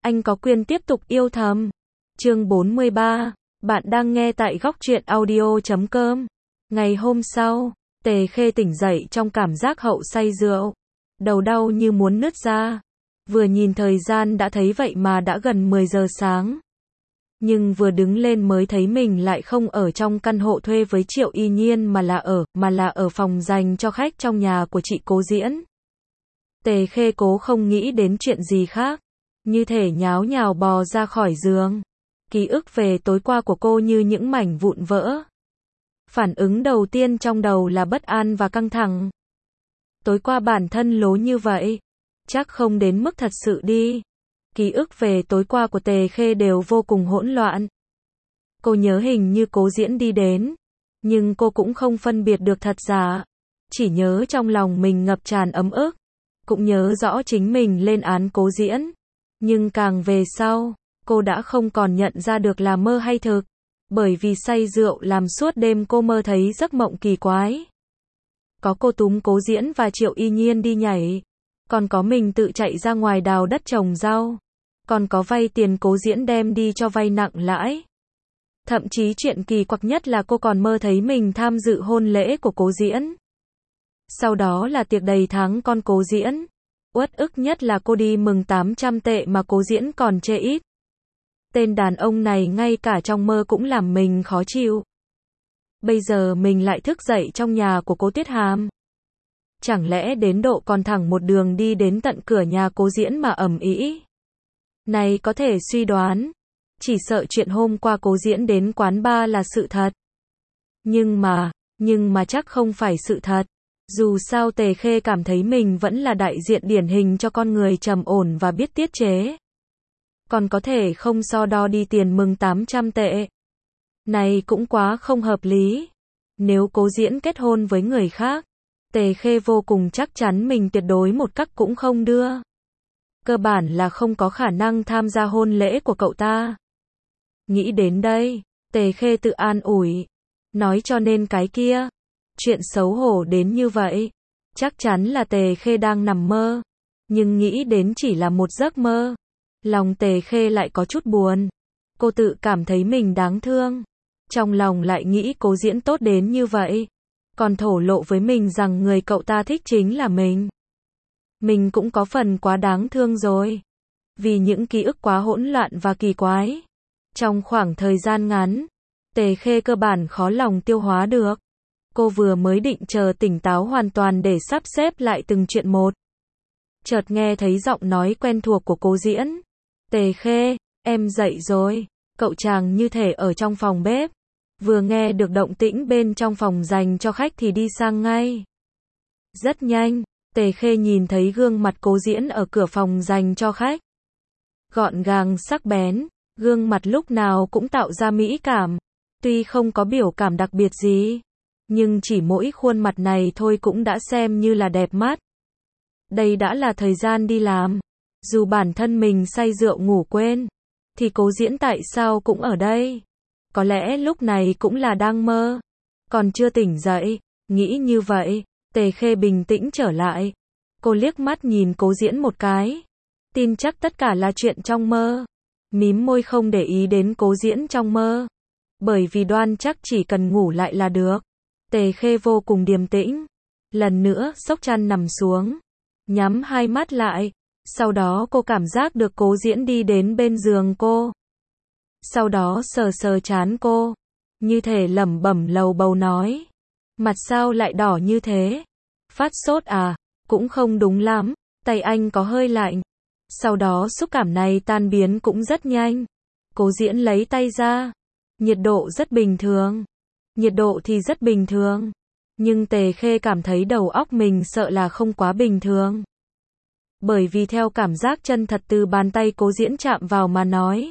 anh có quyền tiếp tục yêu thầm. Chương 43. Bạn đang nghe tại góc truyện audio.com. Ngày hôm sau, Tề Khê tỉnh dậy trong cảm giác hậu say rượu. Đầu đau như muốn nứt ra. Vừa nhìn thời gian đã thấy vậy mà đã gần 10 giờ sáng. Nhưng vừa đứng lên mới thấy mình lại không ở trong căn hộ thuê với Triệu Y Nhiên mà là ở phòng dành cho khách trong nhà của chị Cố Diễn. Tề Khê cố không nghĩ đến chuyện gì khác, như thể nháo nhào bò ra khỏi giường. Ký ức về tối qua của cô như những mảnh vụn vỡ. Phản ứng đầu tiên trong đầu là bất an và căng thẳng. Tối qua bản thân lố như vậy, chắc không đến mức thật sự đi. Ký ức về tối qua của Tề Khê đều vô cùng hỗn loạn. Cô nhớ hình như Cố Diễn đi đến, nhưng cô cũng không phân biệt được thật giả. Chỉ nhớ trong lòng mình ngập tràn ấm ức, cũng nhớ rõ chính mình lên án Cố Diễn. Nhưng càng về sau, cô đã không còn nhận ra được là mơ hay thực. Bởi vì say rượu làm suốt đêm cô mơ thấy giấc mộng kỳ quái. Có cô túm Cố Diễn và Triệu Y Nhiên đi nhảy. Còn có mình tự chạy ra ngoài đào đất trồng rau. Còn có vay tiền Cố Diễn đem đi cho vay nặng lãi. Thậm chí chuyện kỳ quặc nhất là cô còn mơ thấy mình tham dự hôn lễ của Cố Diễn. Sau đó là tiệc đầy tháng con Cố Diễn. Uất ức nhất là cô đi mừng 800 tệ mà Cố Diễn còn chê ít. Tên đàn ông này ngay cả trong mơ cũng làm mình khó chịu. Bây giờ mình lại thức dậy trong nhà của Cố Tuyết Hàm. Chẳng lẽ đến độ còn thẳng một đường đi đến tận cửa nhà Cố Diễn mà ầm ĩ. Này có thể suy đoán, chỉ sợ chuyện hôm qua Cố Diễn đến quán bar là sự thật. Nhưng mà chắc không phải sự thật. Dù sao Tề Khê cảm thấy mình vẫn là đại diện điển hình cho con người trầm ổn và biết tiết chế. Còn có thể không so đo đi tiền mừng 800 tệ. Này cũng quá không hợp lý. Nếu Cố Diễn kết hôn với người khác, Tề Khê vô cùng chắc chắn mình tuyệt đối một cách cũng không đưa. Cơ bản là không có khả năng tham gia hôn lễ của cậu ta. Nghĩ đến đây, Tề Khê tự an ủi. Nói cho nên cái kia. Chuyện xấu hổ đến như vậy. Chắc chắn là Tề Khê đang nằm mơ. Nhưng nghĩ đến chỉ là một giấc mơ. Lòng Tề Khê lại có chút buồn. Cô tự cảm thấy mình đáng thương. Trong lòng lại nghĩ Cố Diễn tốt đến như vậy. Còn thổ lộ với mình rằng người cậu ta thích chính là mình. Mình cũng có phần quá đáng thương rồi. Vì những ký ức quá hỗn loạn và kỳ quái. Trong khoảng thời gian ngắn, Tề Khê cơ bản khó lòng tiêu hóa được. Cô vừa mới định chờ tỉnh táo hoàn toàn để sắp xếp lại từng chuyện một. Chợt nghe thấy giọng nói quen thuộc của Cố Diễn. Tề Khê, em dậy rồi. Cậu chàng như thể ở trong phòng bếp. Vừa nghe được động tĩnh bên trong phòng dành cho khách thì đi sang ngay. Rất nhanh, Tề Khê nhìn thấy gương mặt Cố Diễn ở cửa phòng dành cho khách. Gọn gàng sắc bén, gương mặt lúc nào cũng tạo ra mỹ cảm. Tuy không có biểu cảm đặc biệt gì, nhưng chỉ mỗi khuôn mặt này thôi cũng đã xem như là đẹp mắt. Đây đã là thời gian đi làm. Dù bản thân mình say rượu ngủ quên, thì Cố Diễn tại sao cũng ở đây? Có lẽ lúc này cũng là đang mơ, còn chưa tỉnh dậy. Nghĩ như vậy, Tề Khê bình tĩnh trở lại. Cô liếc mắt nhìn Cố Diễn một cái. Tin chắc tất cả là chuyện trong mơ. Mím môi không để ý đến Cố Diễn trong mơ. Bởi vì đoan chắc chỉ cần ngủ lại là được. Tề Khê vô cùng điềm tĩnh. Lần nữa xốc chăn nằm xuống. Nhắm hai mắt lại. Sau đó cô cảm giác được Cố Diễn đi đến bên giường cô. Sau đó sờ sờ trán cô. Như thể lẩm bẩm lầu bầu nói. Mặt sao lại đỏ như thế? Phát sốt à? Cũng không đúng lắm. Tay anh có hơi lạnh. Sau đó xúc cảm này tan biến cũng rất nhanh. Cố Diễn lấy tay ra. Nhiệt độ rất bình thường. Nhiệt độ thì rất bình thường. Nhưng Tề Khê cảm thấy đầu óc mình sợ là không quá bình thường. Bởi vì theo cảm giác chân thật từ bàn tay Cố Diễn chạm vào mà nói.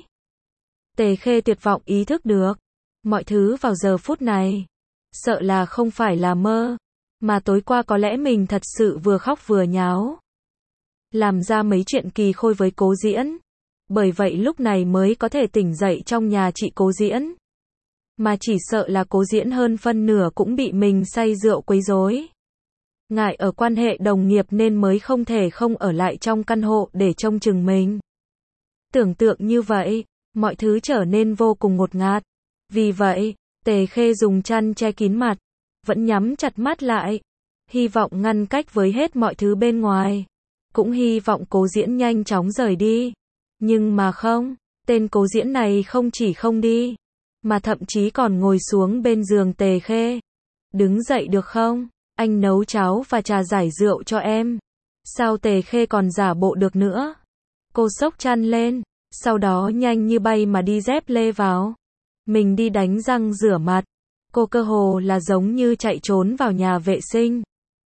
Tề Khê tuyệt vọng ý thức được. Mọi thứ vào giờ phút này. Sợ là không phải là mơ. Mà tối qua có lẽ mình thật sự vừa khóc vừa nháo. Làm ra mấy chuyện kỳ khôi với Cố Diễn. Bởi vậy lúc này mới có thể tỉnh dậy trong nhà chị Cố Diễn. Mà chỉ sợ là Cố Diễn hơn phân nửa cũng bị mình say rượu quấy rối. Ngại ở quan hệ đồng nghiệp nên mới không thể không ở lại trong căn hộ để trông chừng mình. Tưởng tượng như vậy, mọi thứ trở nên vô cùng ngột ngạt. Vì vậy, Tề Khê dùng chăn che kín mặt, vẫn nhắm chặt mắt lại, hy vọng ngăn cách với hết mọi thứ bên ngoài. Cũng hy vọng Cố Diễn nhanh chóng rời đi. Nhưng mà không, tên Cố Diễn này không chỉ không đi, mà thậm chí còn ngồi xuống bên giường Tề Khê. Đứng dậy được không? Anh nấu cháo và trà giải rượu cho em. Sao Tề Khê còn giả bộ được nữa? Cô xốc chăn lên, sau đó nhanh như bay mà đi dép lê vào. Mình đi đánh răng rửa mặt. Cô cơ hồ là giống như chạy trốn vào nhà vệ sinh.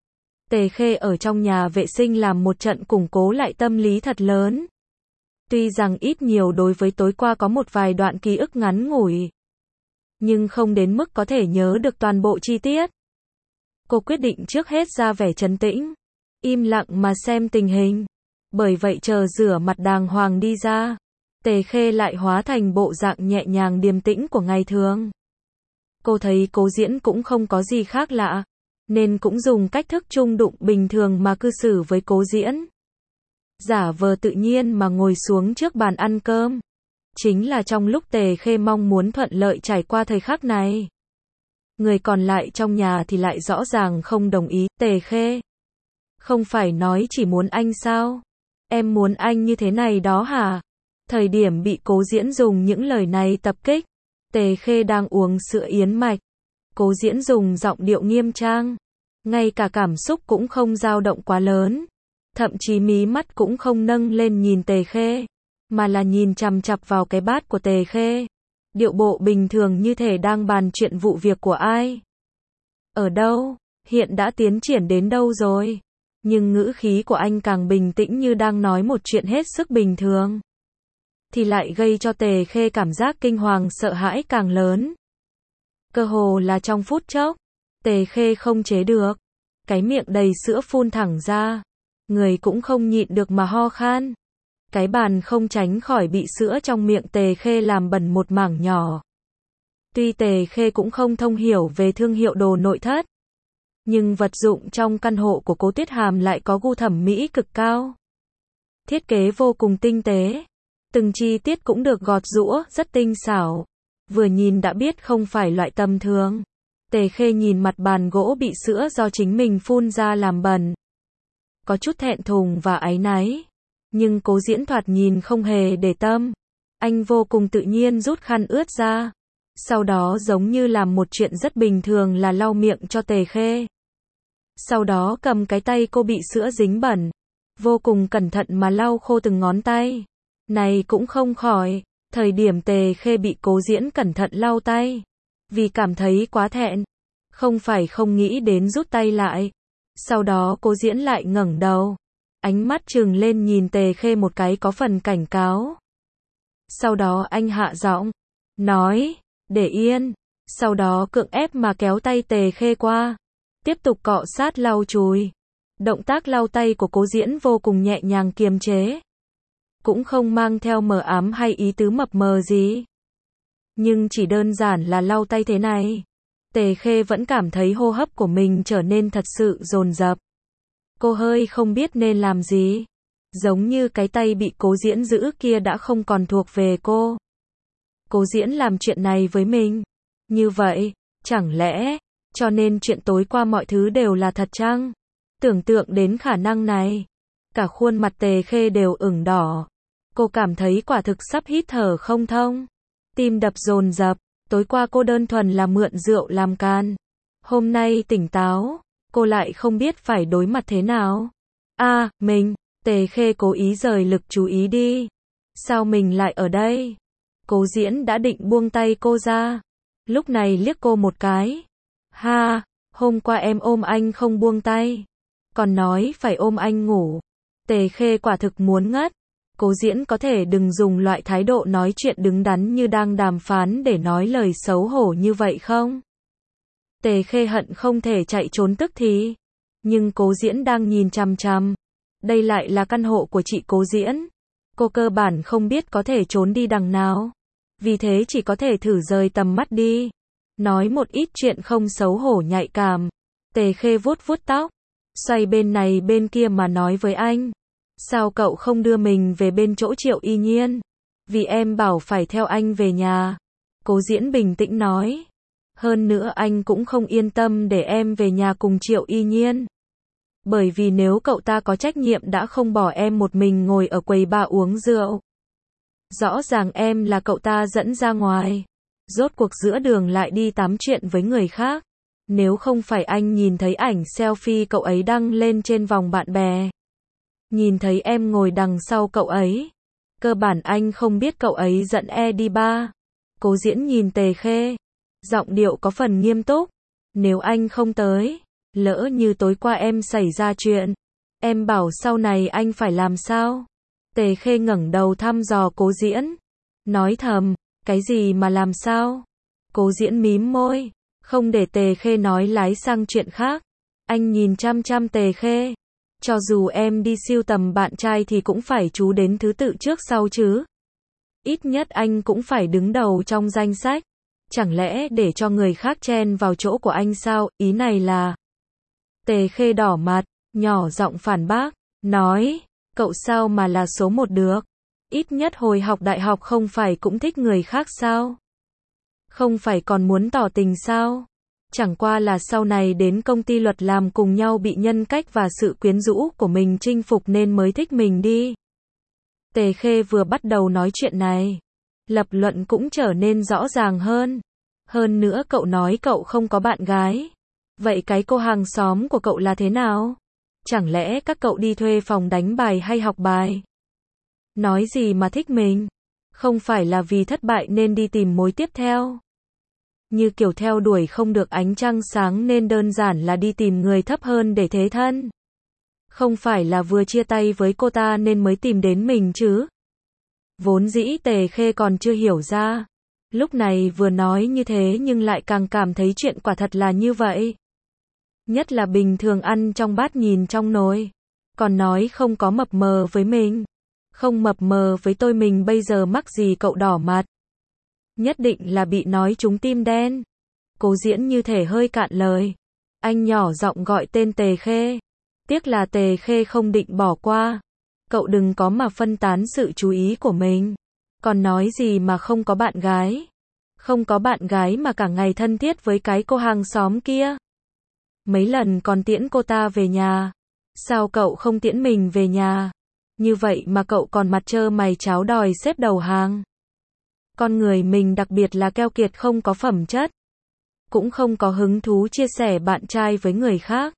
Tề Khê ở trong nhà vệ sinh làm một trận củng cố lại tâm lý thật lớn. Tuy rằng ít nhiều đối với tối qua có một vài đoạn ký ức ngắn ngủi, nhưng không đến mức có thể nhớ được toàn bộ chi tiết. Cô quyết định trước hết ra vẻ trấn tĩnh, im lặng mà xem tình hình. Bởi vậy chờ rửa mặt đàng hoàng đi ra, Tề Khê lại hóa thành bộ dạng nhẹ nhàng điềm tĩnh của ngày thường. Cô thấy Cố Diễn cũng không có gì khác lạ, nên cũng dùng cách thức trung đụng bình thường mà cư xử với Cố Diễn. Giả vờ tự nhiên mà ngồi xuống trước bàn ăn cơm. Chính là trong lúc Tề Khê mong muốn thuận lợi trải qua thời khắc này. Người còn lại trong nhà thì lại rõ ràng không đồng ý. Tề Khê, không phải nói chỉ muốn anh sao? Em muốn anh như thế này đó hả? Thời điểm bị Cố Diễn dùng những lời này tập kích, Tề Khê đang uống sữa yến mạch. Cố Diễn dùng giọng điệu nghiêm trang, ngay cả cảm xúc cũng không dao động quá lớn, thậm chí mí mắt cũng không nâng lên nhìn Tề Khê, mà là nhìn chằm chằm vào cái bát của Tề Khê. Điệu bộ bình thường như thể đang bàn chuyện vụ việc của ai. Ở đâu, hiện đã tiến triển đến đâu rồi? Nhưng ngữ khí của anh càng bình tĩnh như đang nói một chuyện hết sức bình thường, thì lại gây cho Tề Khê cảm giác kinh hoàng sợ hãi càng lớn. Cơ hồ là trong phút chốc, Tề Khê không chế được, cái miệng đầy sữa phun thẳng ra, người cũng không nhịn được mà ho khan. Cái bàn không tránh khỏi bị sữa trong miệng Tề Khê làm bẩn một mảng nhỏ. Tuy Tề Khê cũng không thông hiểu về thương hiệu đồ nội thất, nhưng vật dụng trong căn hộ của Cố Tuyết Hàm lại có gu thẩm mỹ cực cao. Thiết kế vô cùng tinh tế, từng chi tiết cũng được gọt giũa rất tinh xảo. Vừa nhìn đã biết không phải loại tầm thường. Tề Khê nhìn mặt bàn gỗ bị sữa do chính mình phun ra làm bẩn, có chút thẹn thùng và áy náy. Nhưng Cố Diễn thoạt nhìn không hề để tâm. Anh vô cùng tự nhiên rút khăn ướt ra, sau đó giống như làm một chuyện rất bình thường là lau miệng cho Tề Khê. Sau đó cầm cái tay cô bị sữa dính bẩn, vô cùng cẩn thận mà lau khô từng ngón tay. Này cũng không khỏi, thời điểm Tề Khê bị Cố Diễn cẩn thận lau tay, vì cảm thấy quá thẹn, không phải không nghĩ đến rút tay lại. Sau đó Cố Diễn lại ngẩng đầu, ánh mắt trừng lên nhìn Tề Khê một cái có phần cảnh cáo. Sau đó anh hạ giọng, nói, để yên. Sau đó cưỡng ép mà kéo tay Tề Khê qua, tiếp tục cọ sát lau chùi. Động tác lau tay của Cố Diễn vô cùng nhẹ nhàng kiềm chế, cũng không mang theo mờ ám hay ý tứ mập mờ gì. Nhưng chỉ đơn giản là lau tay thế này, Tề Khê vẫn cảm thấy hô hấp của mình trở nên thật sự dồn dập. Cô hơi không biết nên làm gì, giống như cái tay bị Cố Diễn giữ kia đã không còn thuộc về cô. Cố Diễn làm chuyện này với mình, như vậy, chẳng lẽ, cho nên chuyện tối qua mọi thứ đều là thật chăng? Tưởng tượng đến khả năng này, cả khuôn mặt Tề Khê đều ửng đỏ. Cô cảm thấy quả thực sắp hít thở không thông, tim đập dồn dập. Tối qua cô đơn thuần là mượn rượu làm can, hôm nay tỉnh táo, cô lại không biết phải đối mặt thế nào. Mình, Tề Khê cố ý rời lực chú ý đi. Sao mình lại ở đây? Cố Diễn đã định buông tay cô ra, lúc này liếc cô một cái. Hôm qua em ôm anh không buông tay, còn nói phải ôm anh ngủ. Tề Khê quả thực muốn ngất. Cố Diễn có thể đừng dùng loại thái độ nói chuyện đứng đắn như đang đàm phán để nói lời xấu hổ như vậy không? Tề Khê hận không thể chạy trốn tức thì. Nhưng Cố Diễn đang nhìn chằm chằm. Đây lại là căn hộ của chị Cố Diễn. Cô cơ bản không biết có thể trốn đi đằng nào. Vì thế chỉ có thể thử rời tầm mắt đi. Nói một ít chuyện không xấu hổ nhạy cảm. Tề Khê vuốt vuốt tóc, xoay bên này bên kia mà nói với anh. Sao cậu không đưa mình về bên chỗ Triệu Y Nhiên? Vì em bảo phải theo anh về nhà. Cố Diễn bình tĩnh nói. Hơn nữa anh cũng không yên tâm để em về nhà cùng Triệu Y Nhiên. Bởi vì nếu cậu ta có trách nhiệm đã không bỏ em một mình ngồi ở quầy bar uống rượu. Rõ ràng em là cậu ta dẫn ra ngoài. Rốt cuộc giữa đường lại đi tám chuyện với người khác. Nếu không phải anh nhìn thấy ảnh selfie cậu ấy đăng lên trên vòng bạn bè. Nhìn thấy em ngồi đằng sau cậu ấy. Cơ bản anh không biết cậu ấy dẫn đi bar. Cố Diễn nhìn Tề Khê. Giọng điệu có phần nghiêm túc. Nếu anh không tới, lỡ như tối qua em xảy ra chuyện, em bảo sau này anh phải làm sao? Tề Khê ngẩng đầu thăm dò Cố Diễn. Nói thầm, cái gì mà làm sao? Cố Diễn mím môi. Không để Tề Khê nói lái sang chuyện khác. Anh nhìn chăm chăm Tề Khê. Cho dù em đi sưu tầm bạn trai thì cũng phải chú đến thứ tự trước sau chứ. Ít nhất anh cũng phải đứng đầu trong danh sách. Chẳng lẽ để cho người khác chen vào chỗ của anh sao? Ý này là... Tề Khê đỏ mặt, nhỏ giọng phản bác, nói, cậu sao mà là số một được? Ít nhất hồi học đại học không phải cũng thích người khác sao? Không phải còn muốn tỏ tình sao? Chẳng qua là sau này đến công ty luật làm cùng nhau bị nhân cách và sự quyến rũ của mình chinh phục nên mới thích mình đi. Tề Khê vừa bắt đầu nói chuyện này, lập luận cũng trở nên rõ ràng hơn. Hơn nữa cậu nói cậu không có bạn gái. Vậy cái cô hàng xóm của cậu là thế nào? Chẳng lẽ các cậu đi thuê phòng đánh bài hay học bài? Nói gì mà thích mình? Không phải là vì thất bại nên đi tìm mối tiếp theo? Như kiểu theo đuổi không được ánh trăng sáng nên đơn giản là đi tìm người thấp hơn để thế thân? Không phải là vừa chia tay với cô ta nên mới tìm đến mình chứ? Vốn dĩ Tề Khê còn chưa hiểu ra. Lúc này vừa nói như thế nhưng lại càng cảm thấy chuyện quả thật là như vậy. Nhất là bình thường ăn trong bát nhìn trong nồi. Còn nói không có mập mờ với mình. Không mập mờ với tôi mình bây giờ mắc gì cậu đỏ mặt. Nhất định là bị nói trúng tim đen. Cố Diễn như thể hơi cạn lời. Anh nhỏ giọng gọi tên Tề Khê. Tiếc là Tề Khê không định bỏ qua. Cậu đừng có mà phân tán sự chú ý của mình. Còn nói gì mà không có bạn gái. Không có bạn gái mà cả ngày thân thiết với cái cô hàng xóm kia. Mấy lần còn tiễn cô ta về nhà. Sao cậu không tiễn mình về nhà? Như vậy mà cậu còn mặt trơ mày cháo đòi xếp đầu hàng. Con người mình đặc biệt là keo kiệt không có phẩm chất. Cũng không có hứng thú chia sẻ bạn trai với người khác.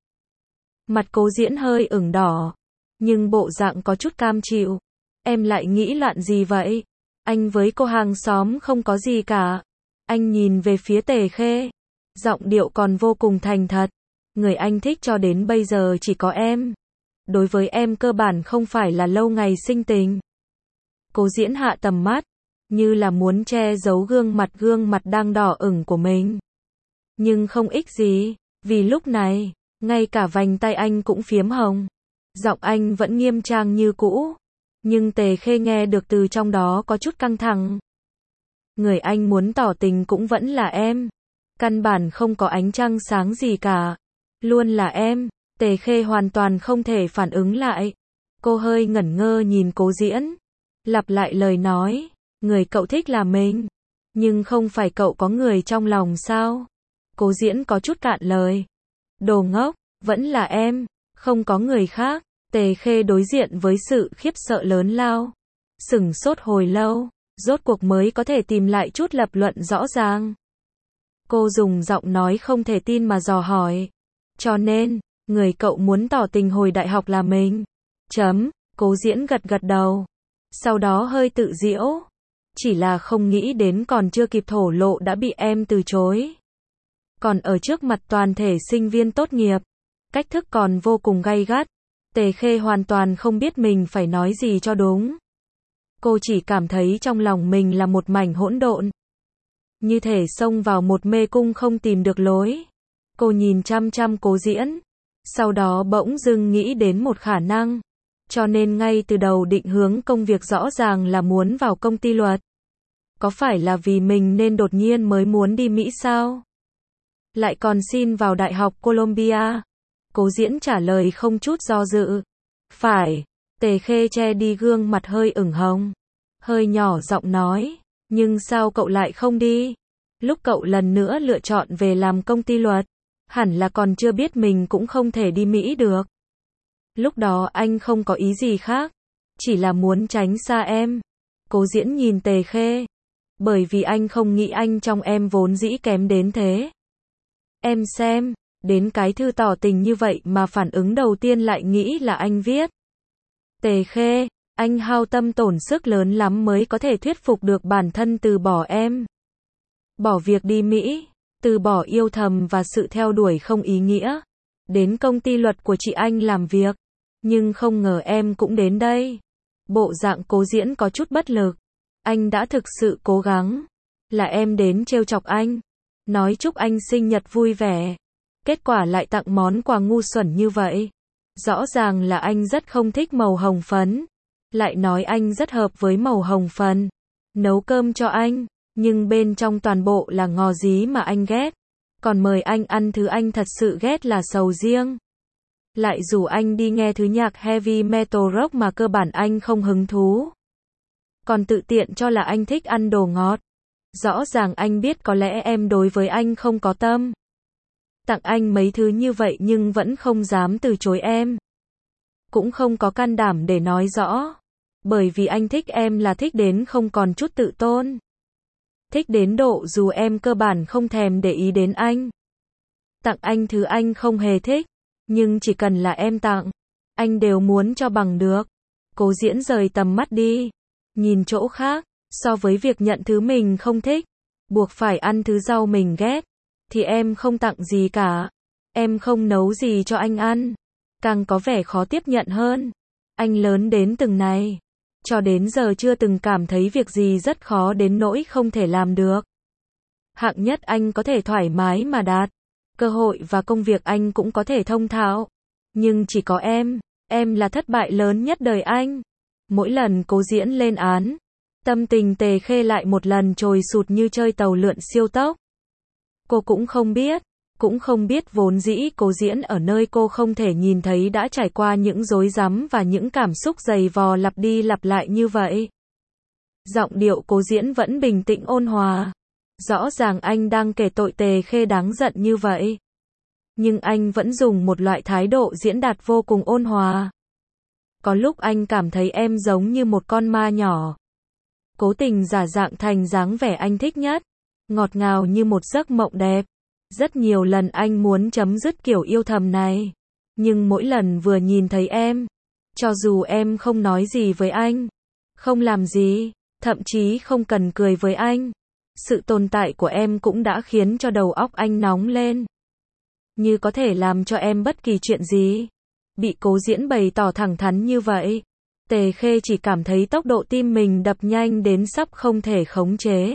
Mặt Cố Diễn hơi ửng đỏ. Nhưng bộ dạng có chút cam chịu. Em lại nghĩ loạn gì vậy? Anh với cô hàng xóm không có gì cả. Anh nhìn về phía Tề Khê. Giọng điệu còn vô cùng thành thật. Người anh thích cho đến bây giờ chỉ có em. Đối với em cơ bản không phải là lâu ngày sinh tình. Cố Diễn hạ tầm mắt. Như là muốn che giấu gương mặt đang đỏ ửng của mình. Nhưng không ích gì. Vì lúc này, ngay cả vành tay anh cũng phiếm hồng. Giọng anh vẫn nghiêm trang như cũ. Nhưng Tề Khê nghe được từ trong đó có chút căng thẳng. Người anh muốn tỏ tình cũng vẫn là em. Căn bản không có ánh trăng sáng gì cả. Luôn là em. Tề Khê hoàn toàn không thể phản ứng lại. Cô hơi ngẩn ngơ nhìn Cố Diễn. Lặp lại lời nói. Người cậu thích là mình. Nhưng không phải cậu có người trong lòng sao? Cố Diễn có chút cạn lời. Đồ ngốc, vẫn là em. Không có người khác. Tề Khê đối diện với sự khiếp sợ lớn lao. Sửng sốt hồi lâu. Rốt cuộc mới có thể tìm lại chút lập luận rõ ràng. Cô dùng giọng nói không thể tin mà dò hỏi. Cho nên, người cậu muốn tỏ tình hồi đại học là mình. Cố Diễn gật gật đầu. Sau đó hơi tự giễu. Chỉ là không nghĩ đến còn chưa kịp thổ lộ đã bị em từ chối. Còn ở trước mặt toàn thể sinh viên tốt nghiệp. Cách thức còn vô cùng gay gắt. Tề Khê hoàn toàn không biết mình phải nói gì cho đúng. Cô chỉ cảm thấy trong lòng mình là một mảnh hỗn độn. Như thể xông vào một mê cung không tìm được lối. Cô nhìn chăm chăm Cố Diễn. Sau đó bỗng dưng nghĩ đến một khả năng. Cho nên ngay từ đầu định hướng công việc rõ ràng là muốn vào công ty luật. Có phải là vì mình nên đột nhiên mới muốn đi Mỹ sao? Lại còn xin vào Đại học Columbia. Cố Diễn trả lời không chút do dự. Phải. Tề Khê che đi gương mặt hơi ửng hồng. hơi nhỏ giọng nói, nhưng sao cậu lại không đi? Lúc cậu lần nữa lựa chọn về làm công ty luật, hẳn là còn chưa biết mình cũng không thể đi Mỹ được. Lúc đó anh không có ý gì khác, chỉ là muốn tránh xa em. Cố Diễn nhìn Tề Khê, bởi vì anh không nghĩ anh trong em vốn dĩ kém đến thế. Em xem, đến cái thư tỏ tình như vậy mà phản ứng đầu tiên lại nghĩ là anh viết. Tề Khê, anh hao tâm tổn sức lớn lắm mới có thể thuyết phục được bản thân từ bỏ em. Bỏ việc đi Mỹ, từ bỏ yêu thầm và sự theo đuổi không ý nghĩa. Đến công ty luật của chị anh làm việc. Nhưng không ngờ em cũng đến đây. Bộ dạng Cố Diễn có chút bất lực. Anh đã thực sự cố gắng. Là em đến trêu chọc anh. Nói chúc anh sinh nhật vui vẻ. Kết quả lại tặng món quà ngu xuẩn như vậy. Rõ ràng là anh rất không thích màu hồng phấn. Lại nói anh rất hợp với màu hồng phấn. Nấu cơm cho anh. Nhưng bên trong toàn bộ là ngò dí mà anh ghét. Còn mời anh ăn thứ anh thật sự ghét là sầu riêng. Lại rủ anh đi nghe thứ nhạc heavy metal rock mà cơ bản anh không hứng thú. Còn tự tiện cho là anh thích ăn đồ ngọt. Rõ ràng anh biết có lẽ em đối với anh không có tâm. Tặng anh mấy thứ như vậy nhưng vẫn không dám từ chối em. Cũng không có can đảm để nói rõ. Bởi vì anh thích em là thích đến không còn chút tự tôn. Thích đến độ dù em cơ bản không thèm để ý đến anh. Tặng anh thứ anh không hề thích. Nhưng chỉ cần là em tặng, anh đều muốn cho bằng được. Cố Diễn rời tầm mắt đi. Nhìn chỗ khác, so với việc nhận thứ mình không thích, buộc phải ăn thứ rau mình ghét, thì em không tặng gì cả. Em không nấu gì cho anh ăn. Càng có vẻ khó tiếp nhận hơn. Anh lớn đến từng này. Cho đến giờ chưa từng cảm thấy việc gì rất khó đến nỗi không thể làm được. Hạng nhất anh có thể thoải mái mà đạt. Cơ hội và công việc anh cũng có thể thông thạo. Nhưng chỉ có em là thất bại lớn nhất đời anh. Mỗi lần Cố Diễn lên án, tâm tình Tề Khê lại một lần trồi sụt như chơi tàu lượn siêu tốc. Cô cũng không biết vốn dĩ Cố Diễn ở nơi cô không thể nhìn thấy đã trải qua những rối rắm và những cảm xúc dày vò lặp đi lặp lại như vậy. Giọng điệu Cố Diễn vẫn bình tĩnh ôn hòa. Rõ ràng anh đang kể tội Tề Khê đáng giận như vậy. Nhưng anh vẫn dùng một loại thái độ diễn đạt vô cùng ôn hòa. Có lúc anh cảm thấy em giống như một con ma nhỏ. Cố tình giả dạng thành dáng vẻ anh thích nhất. Ngọt ngào như một giấc mộng đẹp. Rất nhiều lần anh muốn chấm dứt kiểu yêu thầm này. Nhưng mỗi lần vừa nhìn thấy em, cho dù em không nói gì với anh, không làm gì, thậm chí không cần cười với anh, sự tồn tại của em cũng đã khiến cho đầu óc anh nóng lên. Như có thể làm cho em bất kỳ chuyện gì. Bị Cố Diễn bày tỏ thẳng thắn như vậy, Tề Khê chỉ cảm thấy tốc độ tim mình đập nhanh đến sắp không thể khống chế.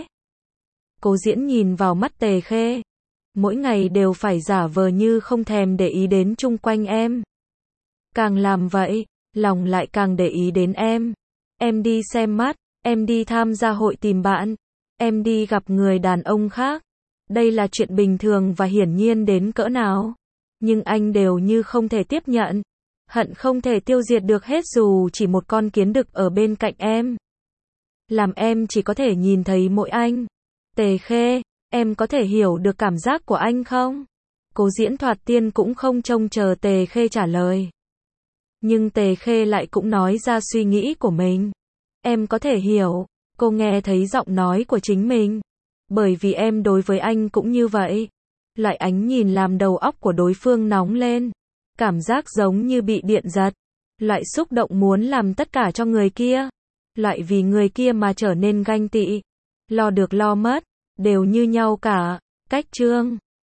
Cố Diễn nhìn vào mắt Tề Khê. Mỗi ngày đều phải giả vờ như không thèm để ý đến chung quanh em. Càng làm vậy, lòng lại càng để ý đến em. Em đi xem mắt, em đi tham gia hội tìm bạn, em đi gặp người đàn ông khác. Đây là chuyện bình thường và hiển nhiên đến cỡ nào. Nhưng anh đều như không thể tiếp nhận. Hận không thể tiêu diệt được hết dù chỉ một con kiến đực ở bên cạnh em. Làm em chỉ có thể nhìn thấy mỗi anh. Tề Khê, em có thể hiểu được cảm giác của anh không? Cố Diễn thoạt tiên cũng không trông chờ Tề Khê trả lời. Nhưng Tề Khê lại cũng nói ra suy nghĩ của mình. Em có thể hiểu. Cô nghe thấy giọng nói của chính mình. Bởi vì em đối với anh cũng như vậy. Loại ánh nhìn làm đầu óc của đối phương nóng lên. Cảm giác giống như bị điện giật. Loại xúc động muốn làm tất cả cho người kia. Loại vì người kia mà trở nên ganh tị. Lo được lo mất. Đều như nhau cả. Cách chương